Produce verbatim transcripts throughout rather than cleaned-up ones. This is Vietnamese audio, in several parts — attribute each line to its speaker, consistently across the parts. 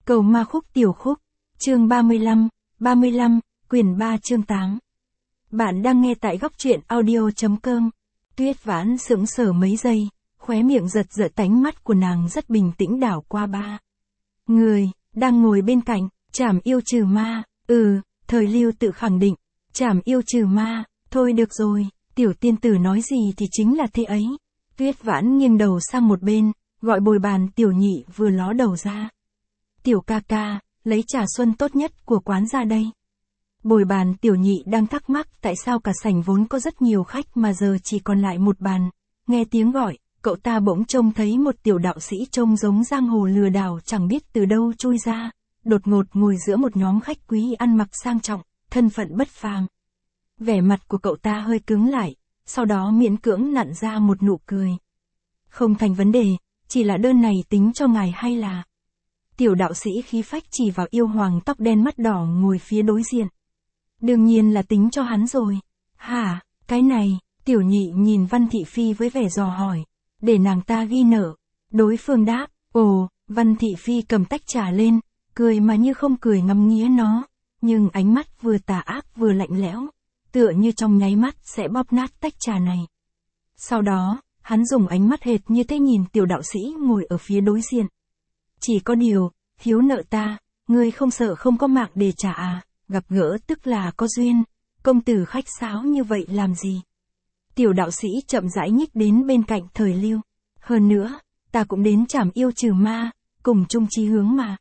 Speaker 1: Cầu ma khúc tiểu khúc, chương ba mươi lăm, ba mươi lăm, quyển ba chương tám. Bạn đang nghe tại góc truyện audio.com. Tuyết Vãn sững sờ mấy giây, khóe miệng giật giật, tánh mắt của nàng rất bình tĩnh đảo qua ba người, đang ngồi bên cạnh. Trảm yêu trừ ma, ừ, Thời Lưu tự khẳng định. Trảm yêu trừ ma, thôi được rồi, tiểu tiên tử nói gì thì chính là thế ấy. Tuyết Vãn nghiêng đầu sang một bên, gọi bồi bàn tiểu nhị vừa ló đầu ra. Tiểu ca ca, lấy trà xuân tốt nhất của quán ra đây. Bồi bàn tiểu nhị đang thắc mắc tại sao cả sảnh vốn có rất nhiều khách mà giờ chỉ còn lại một bàn. Nghe tiếng gọi, cậu ta bỗng trông thấy một tiểu đạo sĩ trông giống giang hồ lừa đảo chẳng biết từ đâu chui ra, đột ngột ngồi giữa một nhóm khách quý ăn mặc sang trọng, thân phận bất phàm. Vẻ mặt của cậu ta hơi cứng lại, sau đó miễn cưỡng nặn ra một nụ cười. Không thành vấn đề, chỉ là đơn này tính cho ngài hay là... Tiểu đạo sĩ khí phách chỉ vào yêu hoàng tóc đen mắt đỏ ngồi phía đối diện. Đương nhiên là tính cho hắn rồi. Hả, cái này, tiểu nhị nhìn Văn Thị Phi với vẻ dò hỏi. Để nàng ta ghi nợ. Đối phương đáp, ồ, Văn Thị Phi cầm tách trà lên, cười mà như không cười ngắm nghía nó. Nhưng ánh mắt vừa tà ác vừa lạnh lẽo, tựa như trong nháy mắt sẽ bóp nát tách trà này. Sau đó, hắn dùng ánh mắt hệt như thế nhìn tiểu đạo sĩ ngồi ở phía đối diện. Chỉ có điều, thiếu nợ ta, ngươi không sợ không có mạng để trả à, gặp gỡ tức là có duyên, công tử khách sáo như vậy làm gì? Tiểu đạo sĩ chậm rãi nhích đến bên cạnh Thời Lưu. Hơn nữa, ta cũng đến trảm yêu trừ ma, cùng chung chí hướng mà.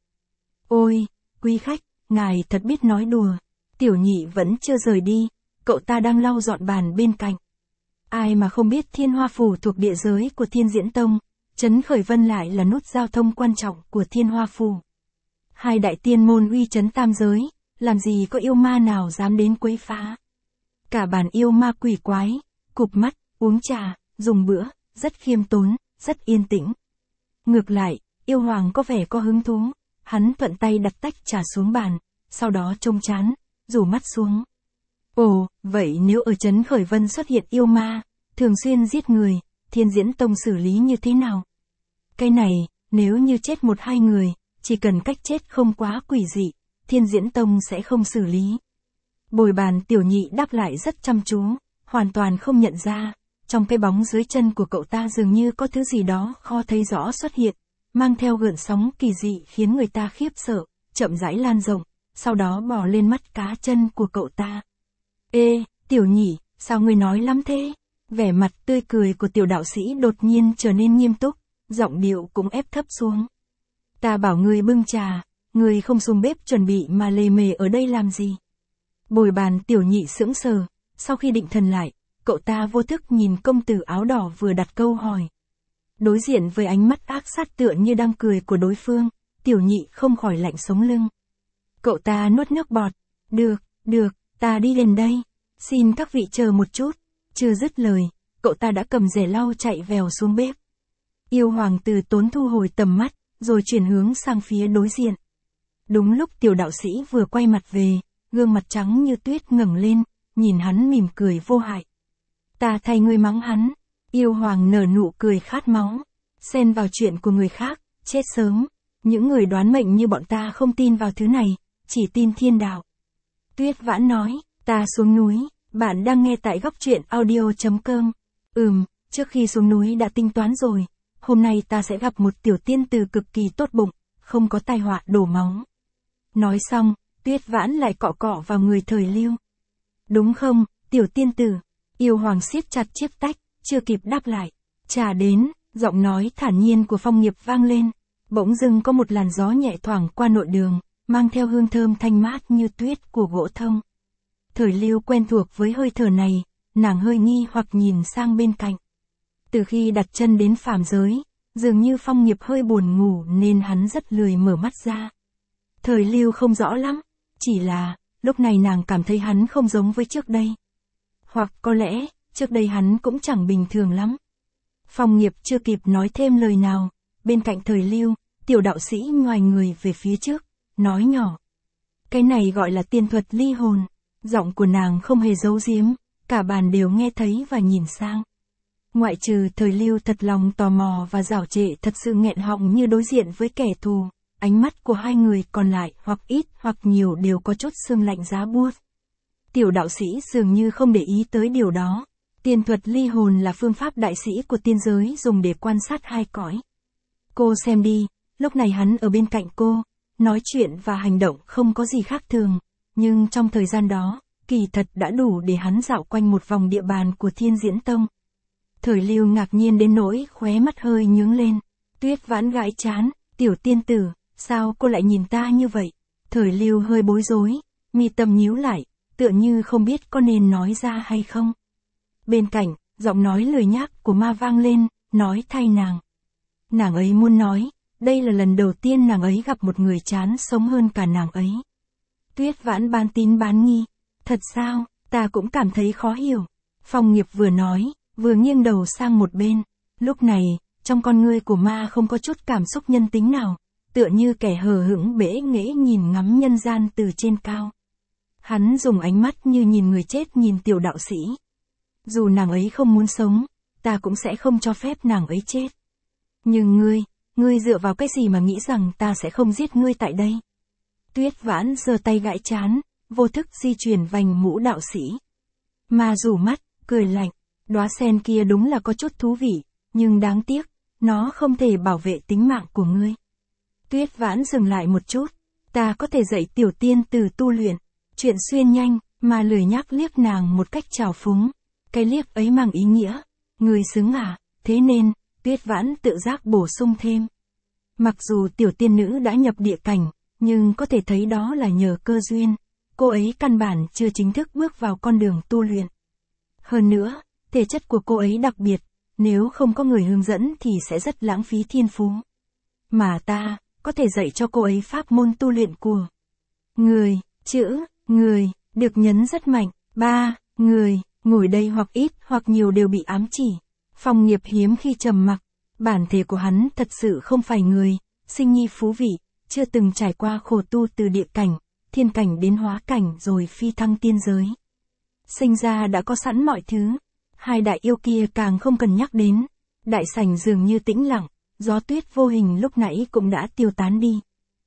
Speaker 1: Ôi, quý khách, ngài thật biết nói đùa. Tiểu nhị vẫn chưa rời đi, cậu ta đang lau dọn bàn bên cạnh. Ai mà không biết Thiên Hoa Phủ thuộc địa giới của Thiên Diễn Tông. Trấn Khởi Vân lại là nút giao thông quan trọng của Thiên Hoa Phủ. Hai đại tiên môn uy trấn tam giới, làm gì có yêu ma nào dám đến quấy phá. Cả bàn yêu ma quỷ quái, cụp mắt, uống trà, dùng bữa, rất khiêm tốn, rất yên tĩnh. Ngược lại, yêu hoàng có vẻ có hứng thú, hắn thuận tay đặt tách trà xuống bàn, sau đó trông chán, rủ mắt xuống. Ồ, vậy nếu ở Trấn Khởi Vân xuất hiện yêu ma, thường xuyên giết người, Thiên Diễn Tông xử lý như thế nào? Cái này, nếu như chết một hai người, chỉ cần cách chết không quá quỷ dị, Thiên Diễn Tông sẽ không xử lý. Bồi bàn tiểu nhị đáp lại rất chăm chú, hoàn toàn không nhận ra, trong cái bóng dưới chân của cậu ta dường như có thứ gì đó khó thấy rõ xuất hiện, mang theo gợn sóng kỳ dị khiến người ta khiếp sợ, chậm rãi lan rộng, sau đó bò lên mắt cá chân của cậu ta. Ê, tiểu nhị, sao ngươi nói lắm thế? Vẻ mặt tươi cười của tiểu đạo sĩ đột nhiên trở nên nghiêm túc, giọng điệu cũng ép thấp xuống. Ta bảo ngươi bưng trà, ngươi không xuống bếp chuẩn bị mà lề mề ở đây làm gì? Bồi bàn tiểu nhị sững sờ, sau khi định thần lại, cậu ta vô thức nhìn công tử áo đỏ vừa đặt câu hỏi. Đối diện với ánh mắt ác sát tựa như đang cười của đối phương, tiểu nhị không khỏi lạnh sống lưng. Cậu ta nuốt nước bọt. Được, được, ta đi đến đây. Xin các vị chờ một chút. Chưa dứt lời, cậu ta đã cầm rẻ lau chạy vèo xuống bếp. Yêu hoàng từ tốn thu hồi tầm mắt, rồi chuyển hướng sang phía đối diện. Đúng lúc tiểu đạo sĩ vừa quay mặt về, gương mặt trắng như tuyết ngẩng lên, nhìn hắn mỉm cười vô hại. Ta thay ngươi mắng hắn. Yêu hoàng nở nụ cười khát máu. Xen vào chuyện của người khác, chết sớm. Những người đoán mệnh như bọn ta không tin vào thứ này, chỉ tin thiên đạo. Tuyết Vãn nói, ta xuống núi. Bạn đang nghe tại góc truyện audio.com. Ừm, trước khi xuống núi đã tính toán rồi. Hôm nay ta sẽ gặp một tiểu tiên tử cực kỳ tốt bụng, không có tai họa đổ máu. Nói xong, Tuyết Vãn lại cọ cọ vào người Thời Lưu. Đúng không, tiểu tiên tử? Yêu hoàng siết chặt chiếc tách, chưa kịp đáp lại. Trà đến, giọng nói thản nhiên của Phong Nghiệp vang lên. Bỗng dưng có một làn gió nhẹ thoảng qua nội đường, mang theo hương thơm thanh mát như tuyết của gỗ thông. Thời Lưu quen thuộc với hơi thở này, nàng hơi nghi hoặc nhìn sang bên cạnh. Từ khi đặt chân đến phàm giới, dường như Phong Nghiệp hơi buồn ngủ nên hắn rất lười mở mắt ra. Thời Lưu không rõ lắm, chỉ là, lúc này nàng cảm thấy hắn không giống với trước đây. Hoặc có lẽ, trước đây hắn cũng chẳng bình thường lắm. Phong Nghiệp chưa kịp nói thêm lời nào, bên cạnh Thời Lưu, tiểu đạo sĩ ngoài người về phía trước, nói nhỏ. Cái này gọi là tiên thuật ly hồn. Giọng của nàng không hề giấu giếm, cả bàn đều nghe thấy và nhìn sang. Ngoại trừ Thời Lưu thật lòng tò mò và giảo trệ thật sự nghẹn họng như đối diện với kẻ thù, ánh mắt của hai người còn lại hoặc ít hoặc nhiều đều có chút sương lạnh giá buốt. Tiểu đạo sĩ dường như không để ý tới điều đó. Tiên thuật ly hồn là phương pháp đại sĩ của tiên giới dùng để quan sát hai cõi. Cô xem đi, lúc này hắn ở bên cạnh cô, nói chuyện và hành động không có gì khác thường, nhưng trong thời gian đó, kỳ thật đã đủ để hắn dạo quanh một vòng địa bàn của Thiên Diễn Tông. Thời Lưu ngạc nhiên đến nỗi khóe mắt hơi nhướng lên. Tuyết Vãn gãi chán, tiểu tiên tử, sao cô lại nhìn ta như vậy? Thời Lưu hơi bối rối, mi tâm nhíu lại, tựa như không biết có nên nói ra hay không. Bên cạnh, giọng nói lười nhác của ma vang lên, nói thay nàng. Nàng ấy muốn nói, đây là lần đầu tiên nàng ấy gặp một người chán sống hơn cả nàng ấy. Tuyết Vãn bán tín bán nghi, thật sao, ta cũng cảm thấy khó hiểu. Phong Nghiệp vừa nói, vừa nghiêng đầu sang một bên. Lúc này, trong con ngươi của ma không có chút cảm xúc nhân tính nào, tựa như kẻ hờ hững bẽ nghễ nhìn ngắm nhân gian từ trên cao. Hắn dùng ánh mắt như nhìn người chết nhìn tiểu đạo sĩ. Dù nàng ấy không muốn sống, ta cũng sẽ không cho phép nàng ấy chết. Nhưng ngươi, ngươi dựa vào cái gì mà nghĩ rằng ta sẽ không giết ngươi tại đây? Tuyết Vãn giơ tay gãi chán, vô thức di chuyển vành mũ đạo sĩ. Ma rủ mắt, cười lạnh, đóa sen kia đúng là có chút thú vị, nhưng đáng tiếc, nó không thể bảo vệ tính mạng của ngươi. Tuyết Vãn dừng lại một chút, ta có thể dạy tiểu tiên từ tu luyện, chuyện xuyên nhanh, mà lười nhác liếc nàng một cách trào phúng. Cái liếc ấy mang ý nghĩa, ngươi xứng à, thế nên, Tuyết Vãn tự giác bổ sung thêm. Mặc dù tiểu tiên nữ đã nhập địa cảnh, nhưng có thể thấy đó là nhờ cơ duyên, cô ấy căn bản chưa chính thức bước vào con đường tu luyện. Hơn nữa, thể chất của cô ấy đặc biệt, nếu không có người hướng dẫn thì sẽ rất lãng phí thiên phú. Mà ta, có thể dạy cho cô ấy pháp môn tu luyện của người, chữ, người, được nhấn rất mạnh, ba, người, ngồi đây hoặc ít hoặc nhiều đều bị ám chỉ. Phong Nghiệp hiếm khi trầm mặc, bản thể của hắn thật sự không phải người, sinh nhi phú vị, chưa từng trải qua khổ tu từ địa cảnh, thiên cảnh đến hóa cảnh rồi phi thăng tiên giới. Sinh ra đã có sẵn mọi thứ, hai đại yêu kia càng không cần nhắc đến, đại sảnh dường như tĩnh lặng, gió tuyết vô hình lúc nãy cũng đã tiêu tán đi.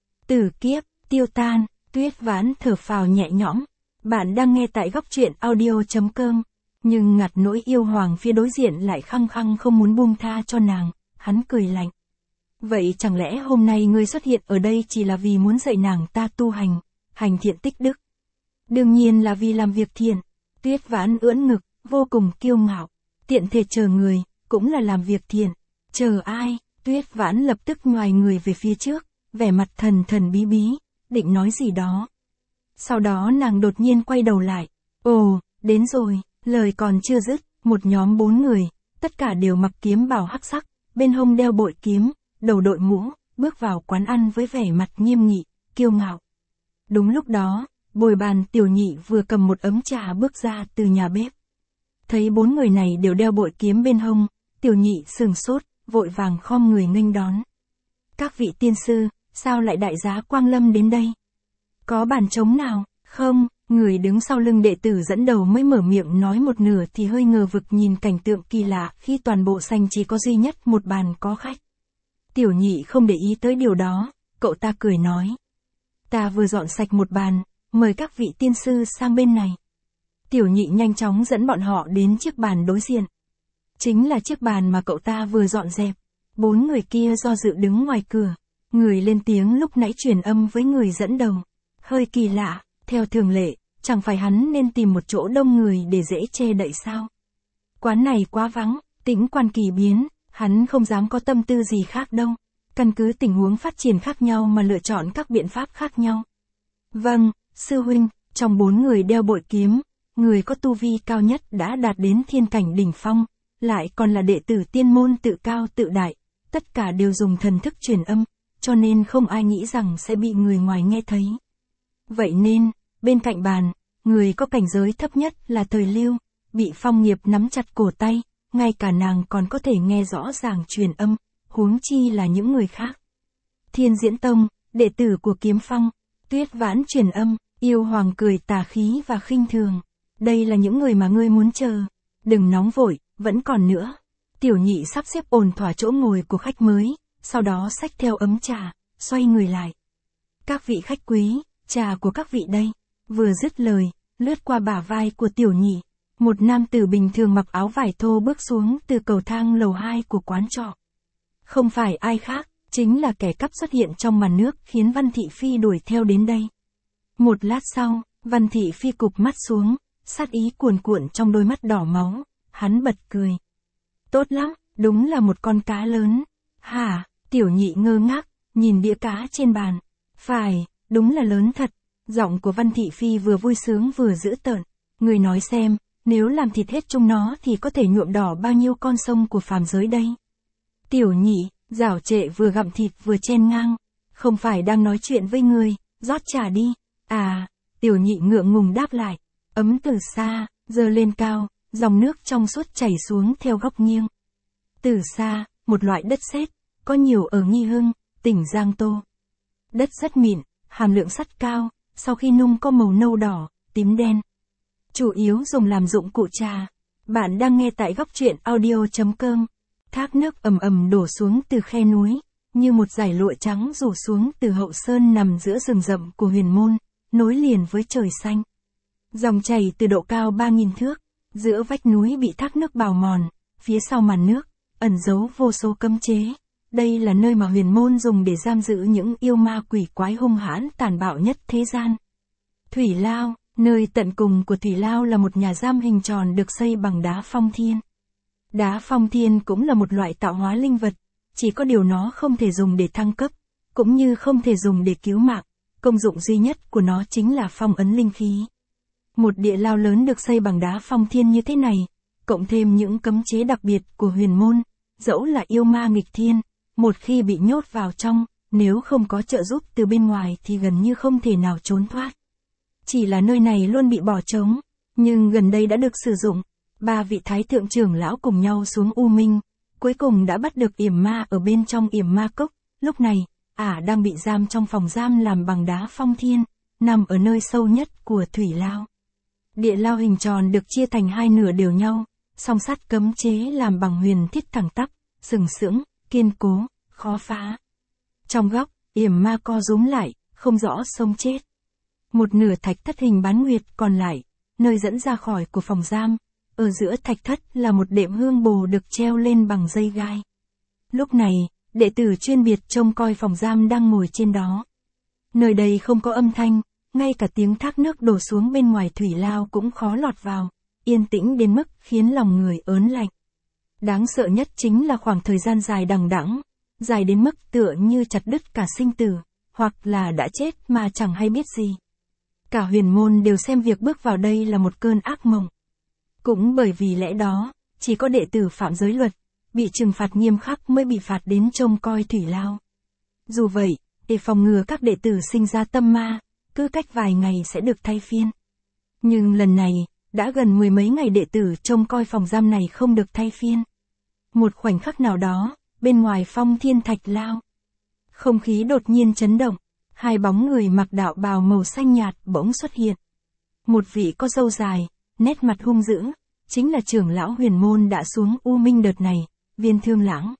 Speaker 1: Tử kiếp, tiêu tan, Tuyết Vãn thở phào nhẹ nhõm. Bạn đang nghe tại góc truyện audio chấm com, nhưng ngặt nỗi yêu hoàng phía đối diện lại khăng khăng không muốn buông tha cho nàng, hắn cười lạnh. Vậy chẳng lẽ hôm nay ngươi xuất hiện ở đây chỉ là vì muốn dạy nàng ta tu hành, hành thiện tích đức? Đương nhiên là vì làm việc thiện. Tuyết Vãn ưỡn ngực, vô cùng kiêu ngạo. Tiện thể chờ người, cũng là làm việc thiện. Chờ ai? Tuyết Vãn lập tức nhoài người về phía trước, vẻ mặt thần thần bí bí, định nói gì đó. Sau đó nàng đột nhiên quay đầu lại. Ồ, đến rồi, lời còn chưa dứt, một nhóm bốn người, tất cả đều mặc kiếm bào hắc sắc, bên hông đeo bội kiếm, đầu đội mũ, bước vào quán ăn với vẻ mặt nghiêm nghị, kiêu ngạo. Đúng lúc đó, bồi bàn tiểu nhị vừa cầm một ấm trà bước ra từ nhà bếp. Thấy bốn người này đều đeo bội kiếm bên hông, tiểu nhị sừng sốt, vội vàng khom người nghênh đón. Các vị tiên sư, sao lại đại giá quang lâm đến đây? Có bàn trống nào? Không, người đứng sau lưng đệ tử dẫn đầu mới mở miệng nói một nửa thì hơi ngờ vực nhìn cảnh tượng kỳ lạ khi toàn bộ sảnh chỉ có duy nhất một bàn có khách. Tiểu nhị không để ý tới điều đó, cậu ta cười nói. Ta vừa dọn sạch một bàn, mời các vị tiên sư sang bên này. Tiểu nhị nhanh chóng dẫn bọn họ đến chiếc bàn đối diện. Chính là chiếc bàn mà cậu ta vừa dọn dẹp. Bốn người kia do dự đứng ngoài cửa. Người lên tiếng lúc nãy truyền âm với người dẫn đầu. Hơi kỳ lạ, theo thường lệ, chẳng phải hắn nên tìm một chỗ đông người để dễ che đậy sao? Quán này quá vắng, tĩnh quan kỳ biến, hắn không dám có tâm tư gì khác đâu. Căn cứ tình huống phát triển khác nhau mà lựa chọn các biện pháp khác nhau. Vâng, sư huynh, trong bốn người đeo bội kiếm, người có tu vi cao nhất đã đạt đến thiên cảnh đỉnh phong, lại còn là đệ tử tiên môn tự cao tự đại, tất cả đều dùng thần thức truyền âm, cho nên không ai nghĩ rằng sẽ bị người ngoài nghe thấy. Vậy nên, bên cạnh bàn, người có cảnh giới thấp nhất là Thời Lưu, bị Phong Nghiệp nắm chặt cổ tay, ngay cả nàng còn có thể nghe rõ ràng truyền âm, huống chi là những người khác. Thiên Diễn Tông, đệ tử của Kiếm Phong, Tuyết Vãn truyền âm, yêu hoàng cười tà khí và khinh thường. Đây là những người mà ngươi muốn chờ. Đừng nóng vội, vẫn còn nữa. Tiểu nhị sắp xếp ổn thỏa chỗ ngồi của khách mới, sau đó xách theo ấm trà, xoay người lại. Các vị khách quý, trà của các vị đây. Vừa dứt lời, lướt qua bả vai của Tiểu Nhị, một nam tử bình thường mặc áo vải thô bước xuống từ cầu thang lầu hai của quán trọ. Không phải ai khác, chính là kẻ cắp xuất hiện trong màn nước khiến Văn Thị Phi đuổi theo đến đây. Một lát sau, Văn Thị Phi cụp mắt xuống, sát ý cuồn cuộn trong đôi mắt đỏ máu, hắn bật cười. Tốt lắm, đúng là một con cá lớn. Hả? Tiểu Nhị ngơ ngác, nhìn đĩa cá trên bàn. Phải, đúng là lớn thật. Giọng của Văn Thị Phi vừa vui sướng vừa dữ tợn. Người nói xem, nếu làm thịt hết chúng nó thì có thể nhuộm đỏ bao nhiêu con sông của phàm giới đây. Tiểu Nhị, giảo trệ vừa gặm thịt vừa chen ngang. Không phải đang nói chuyện với người, rót trà đi. À, Tiểu Nhị ngượng ngùng đáp lại. Ấm từ xa, giơ lên cao, dòng nước trong suốt chảy xuống theo góc nghiêng. Từ xa, một loại đất sét, có nhiều ở Nghi Hưng, tỉnh Giang Tô. Đất rất mịn, hàm lượng sắt cao, sau khi nung có màu nâu đỏ, tím đen. Chủ yếu dùng làm dụng cụ trà. Bạn đang nghe tại góc truyện audio.com. Thác nước ầm ầm đổ xuống từ khe núi, như một dải lụa trắng rủ xuống từ hậu sơn nằm giữa rừng rậm của Huyền Môn, nối liền với trời xanh. Dòng chảy từ độ cao ba nghìn thước, giữa vách núi bị thác nước bào mòn, phía sau màn nước, ẩn giấu vô số cấm chế. Đây là nơi mà Huyền Môn dùng để giam giữ những yêu ma quỷ quái hung hãn tàn bạo nhất thế gian. Thủy Lao, nơi tận cùng của Thủy Lao là một nhà giam hình tròn được xây bằng đá phong thiên. Đá phong thiên cũng là một loại tạo hóa linh vật, chỉ có điều nó không thể dùng để thăng cấp, cũng như không thể dùng để cứu mạng, công dụng duy nhất của nó chính là phong ấn linh khí. Một địa lao lớn được xây bằng đá phong thiên như thế này, cộng thêm những cấm chế đặc biệt của Huyền Môn, dẫu là yêu ma nghịch thiên, một khi bị nhốt vào trong, nếu không có trợ giúp từ bên ngoài thì gần như không thể nào trốn thoát. Chỉ là nơi này luôn bị bỏ trống, nhưng gần đây đã được sử dụng. Ba vị thái thượng trưởng lão cùng nhau xuống U Minh, cuối cùng đã bắt được yểm ma ở bên trong yểm ma cốc. Lúc này, ả đang bị giam trong phòng giam làm bằng đá phong thiên, nằm ở nơi sâu nhất của Thủy Lao. Địa lao hình tròn được chia thành hai nửa đều nhau, song sắt cấm chế làm bằng huyền thiết thẳng tắp, sừng sững, kiên cố, khó phá. Trong góc, yểm ma co rúm lại, không rõ sống chết. Một nửa thạch thất hình bán nguyệt còn lại, nơi dẫn ra khỏi của phòng giam, ở giữa thạch thất là một đệm hương bồ được treo lên bằng dây gai. Lúc này, đệ tử chuyên biệt trông coi phòng giam đang ngồi trên đó. Nơi đây không có âm thanh, ngay cả tiếng thác nước đổ xuống bên ngoài Thủy Lao cũng khó lọt vào, yên tĩnh đến mức khiến lòng người ớn lạnh. Đáng sợ nhất chính là khoảng thời gian dài đằng đẵng, dài đến mức tựa như chặt đứt cả sinh tử, hoặc là đã chết mà chẳng hay biết gì. Cả Huyền Môn đều xem việc bước vào đây là một cơn ác mộng. Cũng bởi vì lẽ đó, chỉ có đệ tử phạm giới luật, bị trừng phạt nghiêm khắc mới bị phạt đến trông coi Thủy Lao. Dù vậy, để phòng ngừa các đệ tử sinh ra tâm ma, cứ cách vài ngày sẽ được thay phiên. Nhưng lần này, đã gần mười mấy ngày đệ tử trông coi phòng giam này không được thay phiên. Một khoảnh khắc nào đó, bên ngoài Phong Thiên Thạch Lao, không khí đột nhiên chấn động, hai bóng người mặc đạo bào màu xanh nhạt bỗng xuất hiện. Một vị có râu dài, nét mặt hung dữ, chính là trưởng lão Huyền Môn đã xuống U Minh đợt này, Viên Thương Lãng.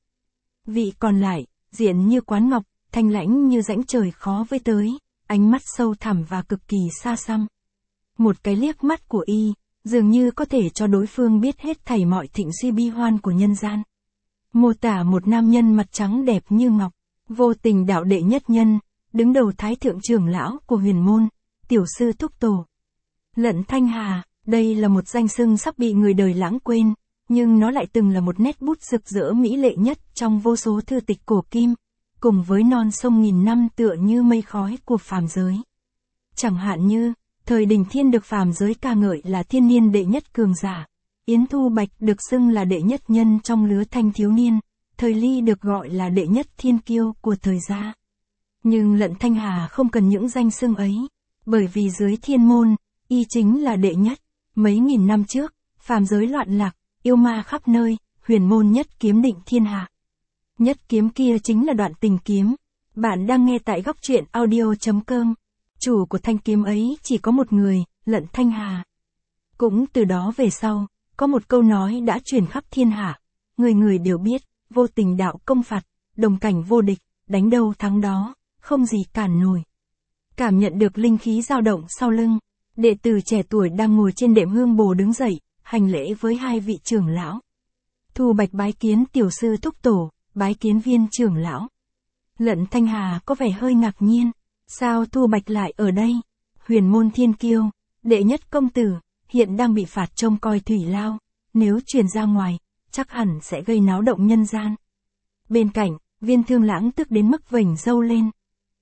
Speaker 1: Vị còn lại, diện như quán ngọc, thanh lãnh như rãnh trời khó với tới, ánh mắt sâu thẳm và cực kỳ xa xăm. Một cái liếc mắt của y, dường như có thể cho đối phương biết hết thảy mọi thịnh suy bi hoan của nhân gian. Mô tả một nam nhân mặt trắng đẹp như ngọc, vô tình đạo đệ nhất nhân, đứng đầu thái thượng trưởng lão của Huyền Môn, tiểu sư thúc tổ. Lận Thanh Hà, đây là một danh xưng sắp bị người đời lãng quên, nhưng nó lại từng là một nét bút rực rỡ mỹ lệ nhất trong vô số thư tịch cổ kim, cùng với non sông nghìn năm tựa như mây khói của phàm giới. Chẳng hạn như, thời Đình Thiên được phàm giới ca ngợi là thiên niên đệ nhất cường giả, Yến Thu Bạch được xưng là đệ nhất nhân trong lứa thanh thiếu niên, thời Ly được gọi là đệ nhất thiên kiêu của thời gia. Nhưng Lận Thanh Hà không cần những danh xưng ấy, bởi vì dưới thiên môn, y chính là đệ nhất. Mấy nghìn năm trước, phàm giới loạn lạc, yêu ma khắp nơi, Huyền Môn nhất kiếm định thiên hạ. Nhất kiếm kia chính là Đoạn Tình kiếm. Bạn đang nghe tại góc truyện audio.com. Chủ của thanh kiếm ấy chỉ có một người, Lận Thanh Hà. Cũng từ đó về sau, có một câu nói đã truyền khắp thiên hạ. Người người đều biết, vô tình đạo công phạt, đồng cảnh vô địch, đánh đâu thắng đó, không gì cản nổi. Cảm nhận được linh khí dao động sau lưng, đệ tử trẻ tuổi đang ngồi trên đệm hương bồ đứng dậy, hành lễ với hai vị trưởng lão. Thu Bạch bái kiến tiểu sư thúc tổ, bái kiến Viên trưởng lão. Lận Thanh Hà có vẻ hơi ngạc nhiên, sao Thu Bạch lại ở đây? Huyền môn thiên kiêu, đệ nhất công tử, hiện đang bị phạt trông coi thủy lao, nếu truyền ra ngoài, chắc hẳn sẽ gây náo động nhân gian. Bên cạnh, Viên Thương Lãng tức đến mức vểnh râu lên.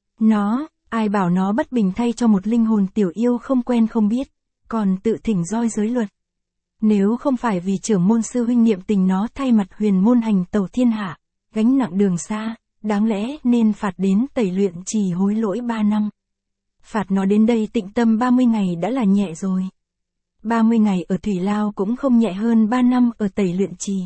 Speaker 1: Nó, ai bảo nó bất bình thay cho một linh hồn tiểu yêu không quen không biết, còn tự thỉnh roi giới luật. Nếu không phải vì trưởng môn sư huynh niệm tình nó thay mặt huyền môn hành tẩu thiên hạ, gánh nặng đường xa, đáng lẽ nên phạt đến tẩy luyện trì hối lỗi ba năm. Phạt nó đến đây tịnh tâm ba mươi ngày đã là nhẹ rồi. ba mươi ngày ở thủy lao cũng không nhẹ hơn ba năm ở tẩy luyện trì.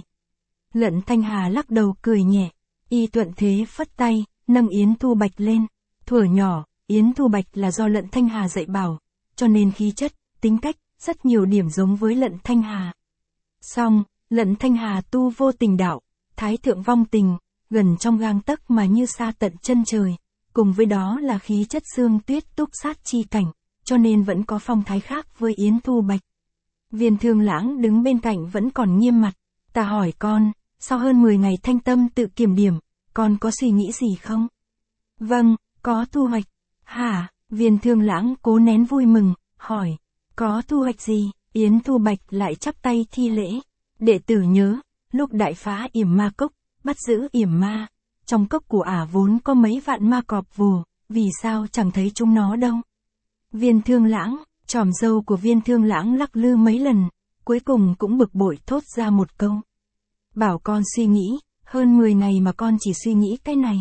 Speaker 1: Lận Thanh Hà lắc đầu cười nhẹ, y thuận thế phất tay, nâng Yến Thu Bạch lên. Thuở nhỏ, Yến Thu Bạch là do Lận Thanh Hà dạy bảo, cho nên khí chất, tính cách, rất nhiều điểm giống với Lận Thanh Hà. Song, Lận Thanh Hà tu vô tình đạo, thái thượng vong tình, gần trong gang tấc mà như xa tận chân trời, cùng với đó là khí chất xương tuyết túc sát chi cảnh, cho nên vẫn có phong thái khác với Yến Thu Bạch. Viên Thương Lãng đứng bên cạnh vẫn còn nghiêm mặt, ta hỏi con, sau hơn mười ngày thanh tâm tự kiểm điểm, con có suy nghĩ gì không? Vâng, có thu hoạch. Hả? Viên Thương Lãng cố nén vui mừng, hỏi, có thu hoạch gì? Yến Thu Bạch lại chắp tay thi lễ. Đệ tử nhớ, lúc đại phá yểm ma cốc, bắt giữ yểm ma, trong cốc của ả vốn có mấy vạn ma cọp vồ, vì sao chẳng thấy chúng nó đâu? Viên Thương Lãng, chòm râu của Viên Thương Lãng lắc lư mấy lần, cuối cùng cũng bực bội thốt ra một câu. Bảo con suy nghĩ, hơn mười ngày mà con chỉ suy nghĩ cái này.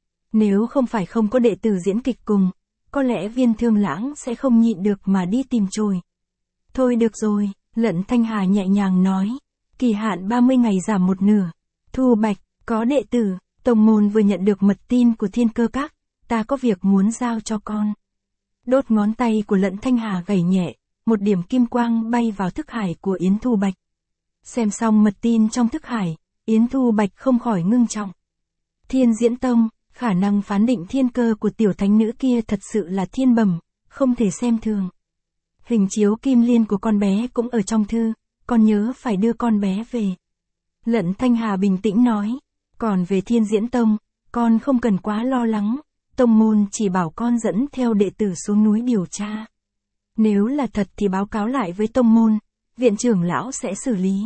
Speaker 1: Nếu không phải không có đệ tử diễn kịch cùng, có lẽ Viên Thương Lãng sẽ không nhịn được mà đi tìm chồi. Thôi được rồi, Lận Thanh Hà nhẹ nhàng nói, kỳ hạn ba mươi ngày giảm một nửa. Thu Bạch, có đệ tử, tông môn vừa nhận được mật tin của Thiên Cơ Các, ta có việc muốn giao cho con. Đốt ngón tay của Lận Thanh Hà gảy nhẹ, một điểm kim quang bay vào thức hải của Yến Thu Bạch. Xem xong mật tin trong thức hải, Yến Thu Bạch không khỏi ngưng trọng. Thiên Diễn Tông, khả năng phán định thiên cơ của tiểu thánh nữ kia thật sự là thiên bẩm, không thể xem thường. Hình chiếu kim liên của con bé cũng ở trong thư, con nhớ phải đưa con bé về. Lận Thanh Hà bình tĩnh nói, còn về Thiên Diễn Tông, con không cần quá lo lắng, tông môn chỉ bảo con dẫn theo đệ tử xuống núi điều tra. Nếu là thật thì báo cáo lại với tông môn, viện trưởng lão sẽ xử lý.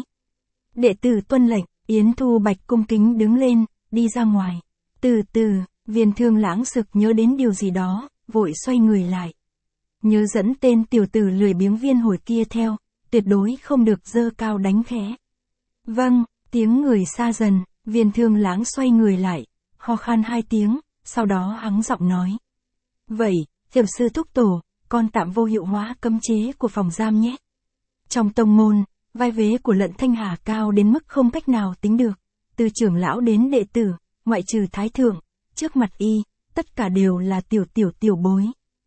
Speaker 1: Đệ tử tuân lệnh, Yến Thu Bạch cung kính đứng lên, đi ra ngoài. Từ từ, Viên Thương Lãng sực nhớ đến điều gì đó, vội xoay người lại. Nhớ dẫn tên tiểu tử lười biếng viên hồi kia theo, tuyệt đối không được dơ cao đánh khẽ. Vâng, tiếng người xa dần, Viên Thương Lãng xoay người lại, ho khan hai tiếng, sau đó hắng giọng nói. Vậy, tiểu sư thúc tổ, con tạm vô hiệu hóa cấm chế của phòng giam nhé. Trong tông môn, vai vế của Lận Thanh Hà cao đến mức không cách nào tính được, từ trưởng lão đến đệ tử, ngoại trừ thái thượng, trước mặt y, tất cả đều là tiểu tiểu tiểu bối.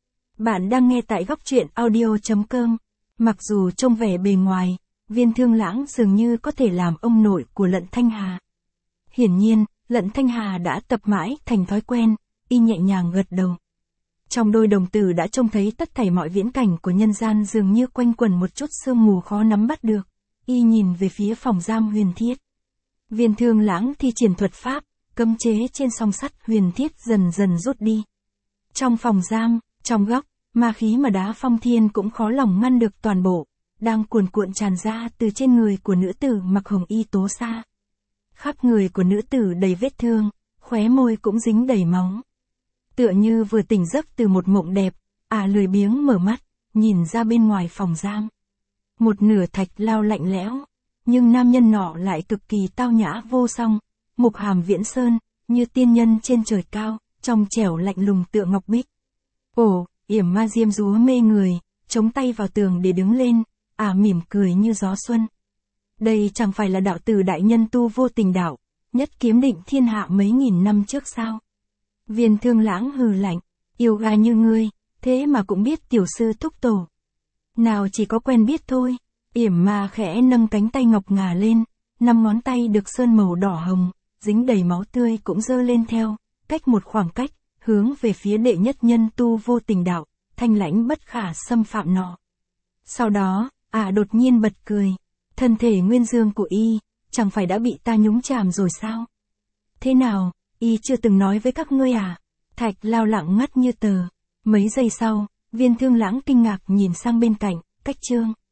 Speaker 1: Bạn đang nghe tại góc truyện audio chấm com. Mặc dù trông vẻ bề ngoài, Viên Thương Lãng dường như có thể làm ông nội của Lận Thanh Hà. Hiển nhiên, Lận Thanh Hà đã tập mãi thành thói quen, y nhẹ nhàng gật đầu. Trong đôi đồng tử đã trông thấy tất thảy mọi viễn cảnh của nhân gian dường như quanh quẩn một chút sương mù khó nắm bắt được, y nhìn về phía phòng giam Huyền Thiết. Viên Thương Lãng thi triển thuật pháp, cấm chế trên song sắt Huyền Thiết dần dần rút đi. Trong phòng giam, trong góc, ma khí mà đá phong thiên cũng khó lòng ngăn được toàn bộ, đang cuồn cuộn tràn ra từ trên người của nữ tử mặc hồng y tố sa. Khắp người của nữ tử đầy vết thương, khóe môi cũng dính đầy máu. Tựa như vừa tỉnh giấc từ một mộng đẹp, à lười biếng mở mắt, nhìn ra bên ngoài phòng giam. Một nửa thạch lao lạnh lẽo, nhưng nam nhân nọ lại cực kỳ tao nhã vô song, mục hàm viễn sơn, như tiên nhân trên trời cao, trong trẻo lạnh lùng tựa ngọc bích. Ồ, yểm ma diêm dúa mê người, chống tay vào tường để đứng lên, à mỉm cười như gió xuân. Đây chẳng phải là đạo tử đại nhân tu vô tình đạo, nhất kiếm định thiên hạ mấy nghìn năm trước sao? Viên Thương Lãng hừ lạnh, yêu gà như ngươi, thế mà cũng biết tiểu sư thúc tổ. Nào chỉ có quen biết thôi. Yểm ma khẽ nâng cánh tay ngọc ngà lên, năm ngón tay được sơn màu đỏ hồng, dính đầy máu tươi cũng giơ lên theo, cách một khoảng cách, hướng về phía đệ nhất nhân tu vô tình đạo, thanh lãnh bất khả xâm phạm nọ. Sau đó, ả đột nhiên bật cười. Thân thể nguyên dương của y, chẳng phải đã bị ta nhúng chàm rồi sao? Thế nào, y chưa từng nói với các ngươi à? Thạch Lao lặng ngắt như tờ. Mấy giây sau, Viên Thương Lãng kinh ngạc nhìn sang bên cạnh, Cách Trương.